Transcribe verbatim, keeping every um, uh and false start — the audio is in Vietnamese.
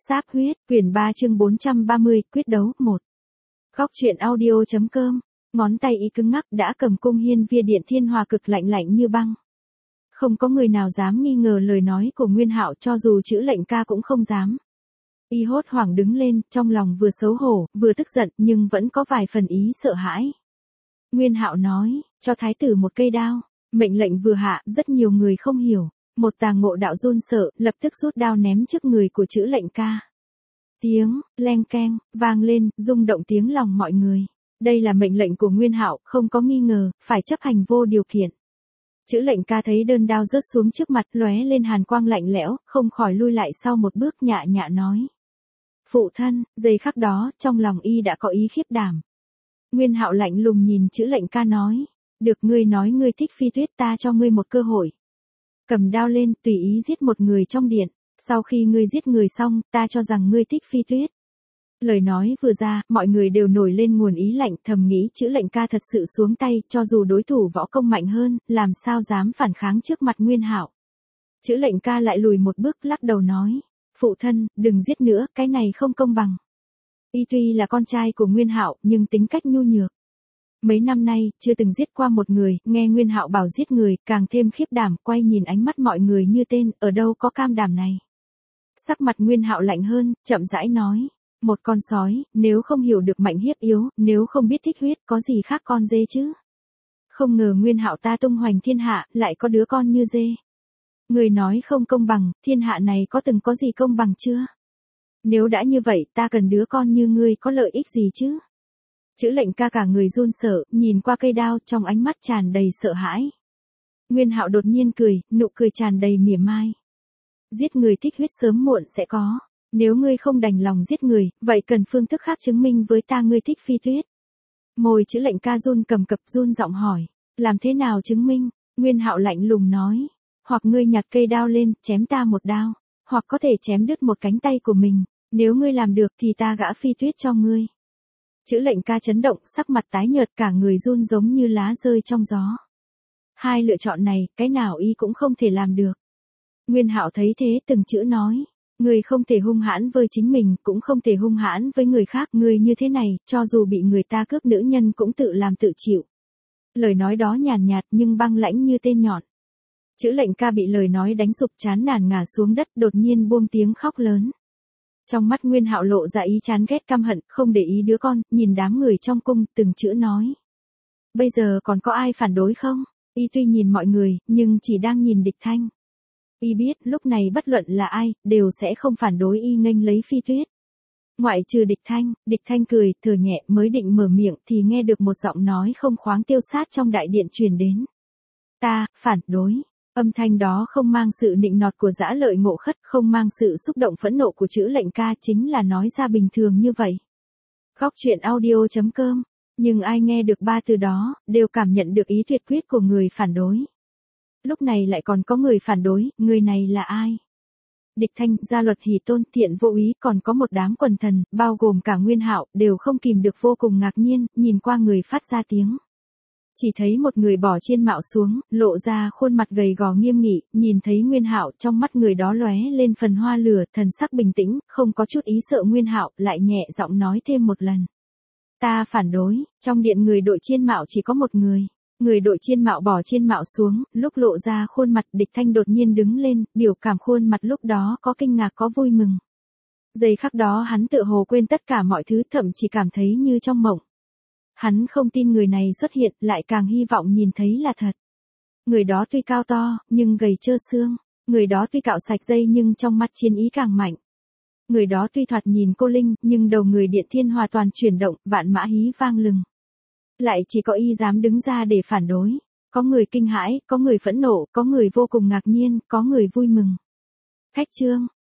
Sáp huyết, quyển ba chương bốn trăm ba mươi, quyết đấu, một. Góc truyện audio.com, ngón tay y cứng ngắc đã cầm cung hiên via điện thiên hòa cực lạnh lạnh như băng. Không có người nào dám nghi ngờ lời nói của Nguyên Hạo, cho dù chữ lệnh ca cũng không dám. Y hốt hoảng đứng lên, trong lòng vừa xấu hổ, vừa tức giận, nhưng vẫn có vài phần ý sợ hãi. Nguyên Hạo nói, cho thái tử một cây đao. Mệnh lệnh vừa hạ, rất nhiều người không hiểu. Một tà ngộ đạo run sợ, lập tức rút đao ném trước người của chữ lệnh ca. Tiếng, leng keng, vang lên, rung động tiếng lòng mọi người. Đây là mệnh lệnh của Nguyên Hạo, không có nghi ngờ, phải chấp hành vô điều kiện. Chữ lệnh ca thấy đơn đao rớt xuống trước mặt, lóe lên hàn quang lạnh lẽo, không khỏi lui lại sau một bước, nhạ nhạ nói. Phụ thân, giây khắc đó, trong lòng y đã có ý khiếp đảm. Nguyên Hạo lạnh lùng nhìn chữ lệnh ca nói. Được, ngươi nói ngươi thích Phi Tuyết, ta cho ngươi một cơ hội. Cầm đao lên, tùy ý giết một người trong điện. Sau khi ngươi giết người xong, ta cho rằng ngươi thích Phi Tuyết. Lời nói vừa ra, mọi người đều nổi lên nguồn ý lạnh, thầm nghĩ chữ lệnh ca thật sự xuống tay, cho dù đối thủ võ công mạnh hơn, làm sao dám phản kháng trước mặt Nguyên Hạo. Chữ lệnh ca lại lùi một bước, lắc đầu nói. Phụ thân, đừng giết nữa, cái này không công bằng. Y tuy là con trai của Nguyên Hạo, nhưng tính cách nhu nhược. Mấy năm nay, chưa từng giết qua một người, nghe Nguyên Hạo bảo giết người, càng thêm khiếp đảm, quay nhìn ánh mắt mọi người như tên, ở đâu có cam đảm này. Sắc mặt Nguyên Hạo lạnh hơn, chậm rãi nói, một con sói, nếu không hiểu được mạnh hiếp yếu, nếu không biết thích huyết, có gì khác con dê chứ. Không ngờ Nguyên Hạo ta tung hoành thiên hạ, lại có đứa con như dê. Người nói không công bằng, thiên hạ này có từng có gì công bằng chưa? Nếu đã như vậy, ta cần đứa con như ngươi có lợi ích gì chứ? Chữ lệnh ca cả người run sợ, nhìn qua cây đao, trong ánh mắt tràn đầy sợ hãi. Nguyên Hạo đột nhiên cười, nụ cười tràn đầy mỉa mai. Giết người thích huyết sớm muộn sẽ có. Nếu ngươi không đành lòng giết người, vậy cần phương thức khác chứng minh với ta ngươi thích Phi Tuyết. Môi chữ lệnh ca run cầm cập, run giọng hỏi. Làm thế nào chứng minh? Nguyên Hạo lạnh lùng nói. Hoặc ngươi nhặt cây đao lên, chém ta một đao. Hoặc có thể chém đứt một cánh tay của mình. Nếu ngươi làm được thì ta gả Phi Tuyết cho ngươi. Chữ lệnh ca chấn động, sắc mặt tái nhợt, cả người run giống như lá rơi trong gió. Hai lựa chọn này, cái nào y cũng không thể làm được. Nguyên Hạo thấy thế từng chữ nói. Người không thể hung hãn với chính mình, cũng không thể hung hãn với người khác. Người như thế này, cho dù bị người ta cướp nữ nhân cũng tự làm tự chịu. Lời nói đó nhàn nhạt nhưng băng lãnh như tên nhọn. Chữ lệnh ca bị lời nói đánh sụp, chán nản ngả xuống đất, đột nhiên buông tiếng khóc lớn. Trong mắt Nguyên Hạo lộ ra ý chán ghét căm hận, không để ý đứa con, nhìn đám người trong cung, từng chữ nói. Bây giờ còn có ai phản đối không? Y tuy nhìn mọi người, nhưng chỉ đang nhìn Địch Thanh. Y biết, lúc này bất luận là ai, đều sẽ không phản đối y nghênh lấy Phi Tuyết. Ngoại trừ Địch Thanh, Địch Thanh cười, thở nhẹ, mới định mở miệng thì nghe được một giọng nói không khoáng tiêu sát trong đại điện truyền đến. Ta, phản đối. Âm thanh đó không mang sự nịnh nọt của dã lợi ngộ khất, không mang sự xúc động phẫn nộ của chữ lệnh ca, chính là nói ra bình thường như vậy. Góc truyện audio.com, nhưng ai nghe được ba từ đó, đều cảm nhận được ý tuyệt quyết của người phản đối. Lúc này lại còn có người phản đối, người này là ai? Địch Thanh, Gia Luật Hỷ Tôn, Thiện Vô Úy, còn có một đám quần thần, bao gồm cả Nguyên Hạo, đều không kìm được vô cùng ngạc nhiên, nhìn qua người phát ra tiếng. Chỉ thấy một người bỏ chiên mạo xuống, lộ ra khuôn mặt gầy gò nghiêm nghị, nhìn thấy Nguyên Hạo, trong mắt người đó lóe lên phần hoa lửa, thần sắc bình tĩnh, không có chút ý sợ. Nguyên Hạo lại nhẹ giọng nói thêm một lần. Ta phản đối. Trong điện người đội chiên mạo chỉ có một người. Người đội chiên mạo bỏ chiên mạo xuống, lúc lộ ra khuôn mặt, Địch Thanh đột nhiên đứng lên, biểu cảm khuôn mặt lúc đó có kinh ngạc có vui mừng. Giây khắc đó hắn tựa hồ quên tất cả mọi thứ, thậm chí cảm thấy như trong mộng. Hắn không tin người này xuất hiện, lại càng hy vọng nhìn thấy là thật. Người đó tuy cao to, nhưng gầy trơ xương. Người đó tuy cạo sạch dây nhưng trong mắt chiến ý càng mạnh. Người đó tuy thoạt nhìn cô linh, nhưng đầu người điện thiên hòa toàn chuyển động, vạn mã hí vang lừng. Lại chỉ có y dám đứng ra để phản đối. Có người kinh hãi, có người phẫn nộ, có người vô cùng ngạc nhiên, có người vui mừng. Khách trương,